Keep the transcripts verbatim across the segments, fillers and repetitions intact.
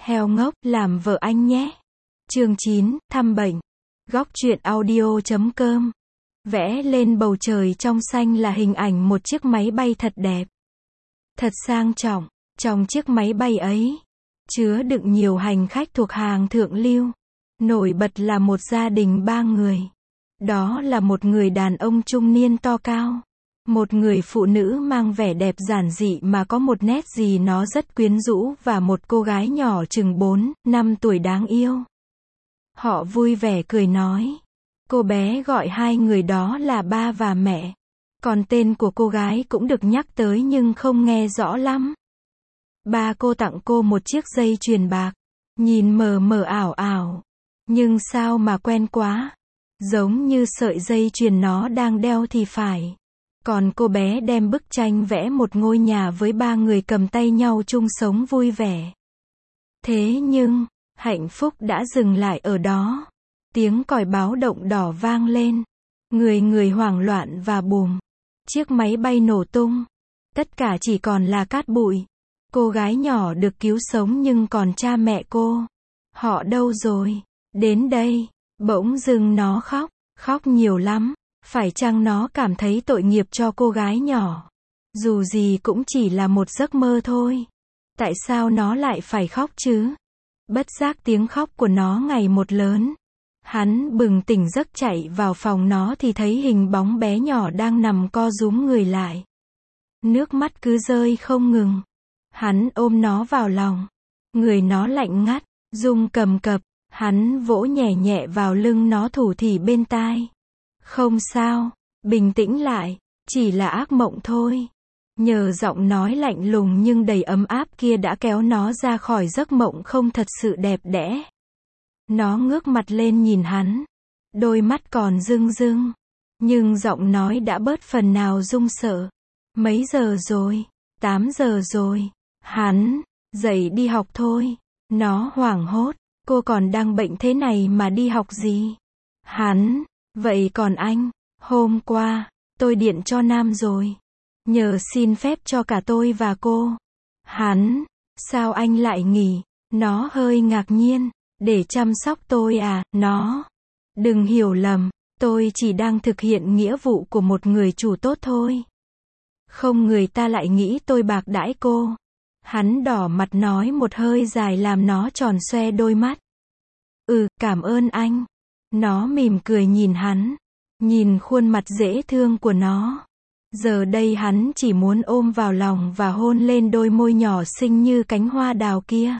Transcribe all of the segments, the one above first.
Heo ngốc, làm vợ anh nhé. Chương chín, thăm bệnh. Góc truyện audio chấm com. Vẽ lên bầu trời trong xanh là hình ảnh một chiếc máy bay thật đẹp. Thật sang trọng. Trong chiếc máy bay ấy, chứa đựng nhiều hành khách thuộc hàng thượng lưu. Nổi bật là một gia đình ba người. Đó là một người đàn ông trung niên to cao. Một người phụ nữ mang vẻ đẹp giản dị mà có một nét gì nó rất quyến rũ và một cô gái nhỏ chừng bốn, năm tuổi đáng yêu. Họ vui vẻ cười nói. Cô bé gọi hai người đó là ba và mẹ. Còn tên của cô gái cũng được nhắc tới nhưng không nghe rõ lắm. Ba cô tặng cô một chiếc dây chuyền bạc. Nhìn mờ mờ ảo ảo. Nhưng sao mà quen quá. Giống như sợi dây chuyền nó đang đeo thì phải. Còn cô bé đem bức tranh vẽ một ngôi nhà với ba người cầm tay nhau chung sống vui vẻ. Thế nhưng, hạnh phúc đã dừng lại ở đó. Tiếng còi báo động đỏ vang lên. Người người hoảng loạn và bùm. Chiếc máy bay nổ tung. Tất cả chỉ còn là cát bụi. Cô gái nhỏ được cứu sống nhưng còn cha mẹ cô. Họ đâu rồi? Đến đây. Bỗng dưng nó khóc. Khóc nhiều lắm. Phải chăng nó cảm thấy tội nghiệp cho cô gái nhỏ? Dù gì cũng chỉ là một giấc mơ thôi. Tại sao nó lại phải khóc chứ? Bất giác tiếng khóc của nó ngày một lớn. Hắn bừng tỉnh giấc chạy vào phòng nó thì thấy hình bóng bé nhỏ đang nằm co rúm người lại. Nước mắt cứ rơi không ngừng. Hắn ôm nó vào lòng. Người nó lạnh ngắt, rung cầm cập. Hắn vỗ nhẹ nhẹ vào lưng nó thủ thỉ bên tai. Không sao, bình tĩnh lại, chỉ là ác mộng thôi. Nhờ giọng nói lạnh lùng nhưng đầy ấm áp kia đã kéo nó ra khỏi giấc mộng không thật sự đẹp đẽ. Nó ngước mặt lên nhìn hắn. Đôi mắt còn rưng rưng. Nhưng giọng nói đã bớt phần nào run sợ. Mấy giờ rồi? Tám giờ rồi. Hắn, dậy đi học thôi. Nó hoảng hốt. Cô còn đang bệnh thế này mà đi học gì? Hắn, vậy còn anh? Hôm qua, tôi điện cho Nam rồi. Nhờ xin phép cho cả tôi và cô. Hắn, sao anh lại nghỉ? Nó hơi ngạc nhiên. Để chăm sóc tôi à? Nó, đừng hiểu lầm, tôi chỉ đang thực hiện nghĩa vụ của một người chủ tốt thôi. Không, người ta lại nghĩ tôi bạc đãi cô. Hắn đỏ mặt nói một hơi dài làm nó tròn xoe đôi mắt. Ừ, cảm ơn anh. Nó mỉm cười nhìn hắn. Nhìn khuôn mặt dễ thương của nó. Giờ đây hắn chỉ muốn ôm vào lòng và hôn lên đôi môi nhỏ xinh như cánh hoa đào kia.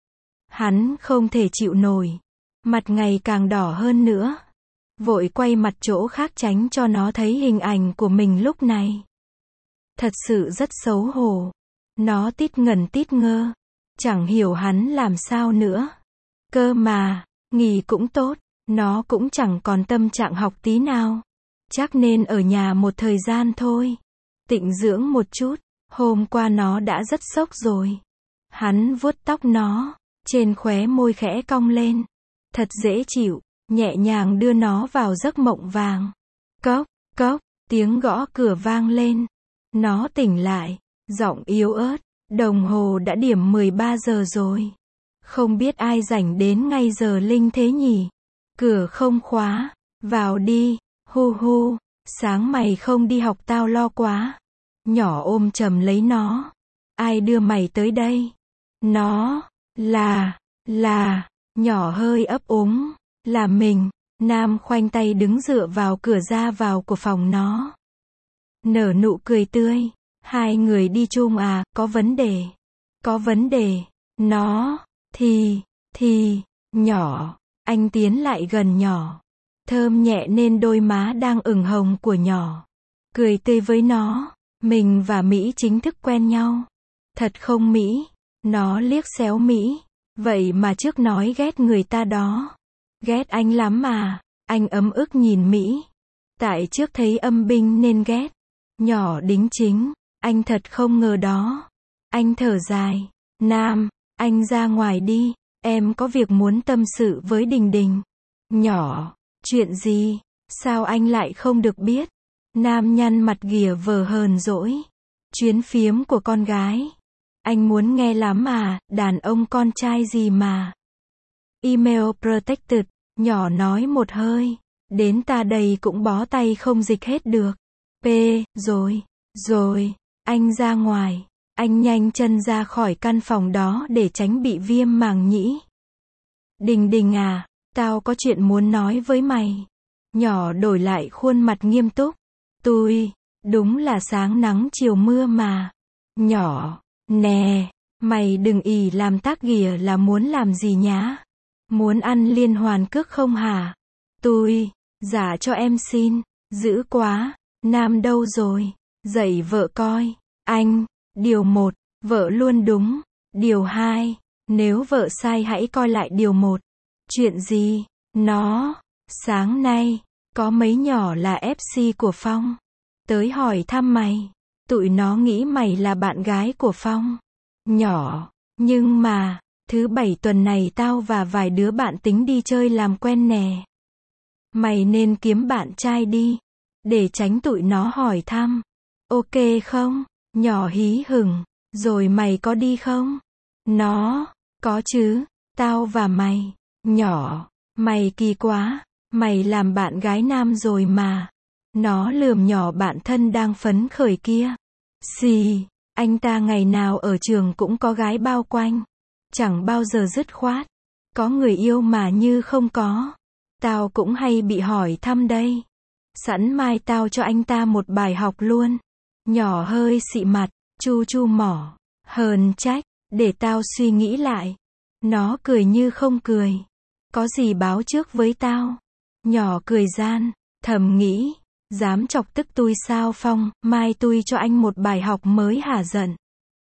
Hắn không thể chịu nổi. Mặt ngày càng đỏ hơn nữa. Vội quay mặt chỗ khác tránh cho nó thấy hình ảnh của mình lúc này. Thật sự rất xấu hổ. Nó tít ngần tít ngơ. Chẳng hiểu hắn làm sao nữa. Cơ mà, nghỉ cũng tốt. Nó cũng chẳng còn tâm trạng học tí nào. Chắc nên ở nhà một thời gian thôi. Tịnh dưỡng một chút. Hôm qua nó đã rất sốc rồi. Hắn vuốt tóc nó. Trên khóe môi khẽ cong lên. Thật dễ chịu. Nhẹ nhàng đưa nó vào giấc mộng vàng. Cốc, cốc, tiếng gõ cửa vang lên. Nó tỉnh lại. Giọng yếu ớt. Đồng hồ đã điểm mười ba giờ rồi. Không biết ai rảnh đến ngay giờ linh thế nhỉ? Cửa không khóa. Vào đi. Hu hu. Sáng mày không đi học tao lo quá. Nhỏ ôm chầm lấy nó. Ai đưa mày tới đây? Nó, là, là, nhỏ hơi ấp úng. Là mình. Nam khoanh tay đứng dựa vào cửa ra vào của phòng nó. Nở nụ cười tươi. Hai người đi chung à? Có vấn đề. Có vấn đề. Nó, thì, thì, nhỏ. Anh tiến lại gần nhỏ. Thơm nhẹ lên đôi má đang ửng hồng của nhỏ. Cười tươi với nó. Mình và Mỹ chính thức quen nhau. Thật không Mỹ? Nó liếc xéo Mỹ. Vậy mà trước nói ghét người ta đó. Ghét anh lắm mà. Anh ấm ức nhìn Mỹ. Tại trước thấy âm binh nên ghét. Nhỏ đính chính. Anh thật không ngờ đó. Anh thở dài. Nam, anh ra ngoài đi. Em có việc muốn tâm sự với Đình Đình. Nhỏ, chuyện gì? Sao anh lại không được biết? Nam nhăn mặt ghìa vờ hờn dỗi. Chuyến phiếm của con gái. Anh muốn nghe lắm mà, đàn ông con trai gì mà. Email protected, nhỏ nói một hơi. Đến ta đây cũng bó tay không dịch hết được. P, rồi, rồi, anh ra ngoài. Anh nhanh chân ra khỏi căn phòng đó để tránh bị viêm màng nhĩ. Đình Đình à, tao có chuyện muốn nói với mày. Nhỏ đổi lại khuôn mặt nghiêm túc. Tôi, đúng là sáng nắng chiều mưa mà. Nhỏ, nè, mày đừng ì làm tác ghìa là muốn làm gì nhá. Muốn ăn liên hoàn cước không hả? Tôi, dạ cho em xin, dữ quá, Nam đâu rồi? Dạy vợ coi, anh, điều một, vợ luôn đúng, điều hai, nếu vợ sai hãy coi lại điều một. Chuyện gì? Nó, sáng nay, có mấy nhỏ là ép xê của Phong. Tới hỏi thăm mày, tụi nó nghĩ mày là bạn gái của Phong. Nhỏ, nhưng mà, thứ bảy tuần này tao và vài đứa bạn tính đi chơi làm quen nè. Mày nên kiếm bạn trai đi, để tránh tụi nó hỏi thăm. Ok không? Nhỏ hí hửng, rồi mày có đi không? Nó, có chứ, tao và mày. Nhỏ, mày kỳ quá, mày làm bạn gái nam rồi mà. Nó lườm nhỏ bạn thân đang phấn khởi kia. Xì, anh ta ngày nào ở trường cũng có gái bao quanh. Chẳng bao giờ dứt khoát. Có người yêu mà như không có. Tao cũng hay bị hỏi thăm đây. Sẵn mai tao cho anh ta một bài học luôn. Nhỏ hơi xị mặt, chu chu mỏ. Hờn trách, để tao suy nghĩ lại. Nó cười như không cười. Có gì báo trước với tao. Nhỏ cười gian, thầm nghĩ. Dám chọc tức tôi sao Phong, mai tôi cho anh một bài học mới hả giận.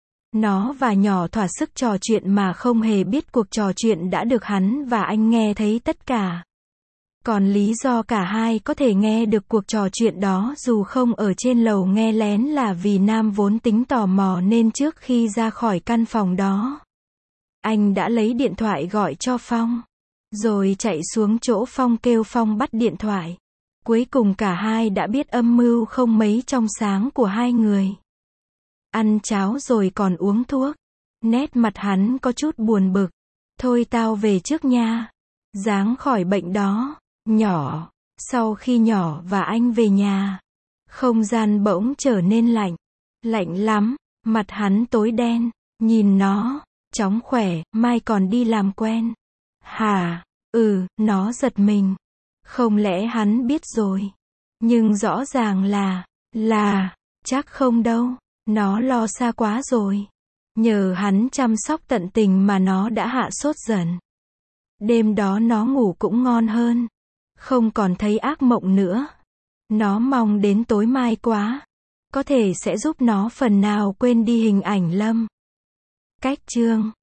Nó và nhỏ thỏa sức trò chuyện mà không hề biết cuộc trò chuyện đã được hắn và anh nghe thấy tất cả. Còn lý do cả hai có thể nghe được cuộc trò chuyện đó dù không ở trên lầu nghe lén là vì Nam vốn tính tò mò nên trước khi ra khỏi căn phòng đó, anh đã lấy điện thoại gọi cho Phong. Rồi chạy xuống chỗ Phong kêu Phong bắt điện thoại. Cuối cùng cả hai đã biết âm mưu không mấy trong sáng của hai người. Ăn cháo rồi còn uống thuốc. Nét mặt hắn có chút buồn bực. Thôi tao về trước nha. Ráng khỏi bệnh đó. Nhỏ. Sau khi nhỏ và anh về nhà, không gian bỗng trở nên lạnh. Lạnh lắm. Mặt hắn tối đen. Nhìn nó. Chóng khỏe, mai còn đi làm quen. Hả? Ừ, nó giật mình. Không lẽ hắn biết rồi? Nhưng rõ ràng là, là, chắc không đâu. Nó lo xa quá rồi. Nhờ hắn chăm sóc tận tình mà nó đã hạ sốt dần. Đêm đó nó ngủ cũng ngon hơn. Không còn thấy ác mộng nữa. Nó mong đến tối mai quá. Có thể sẽ giúp nó phần nào quên đi hình ảnh Lâm. Cách chương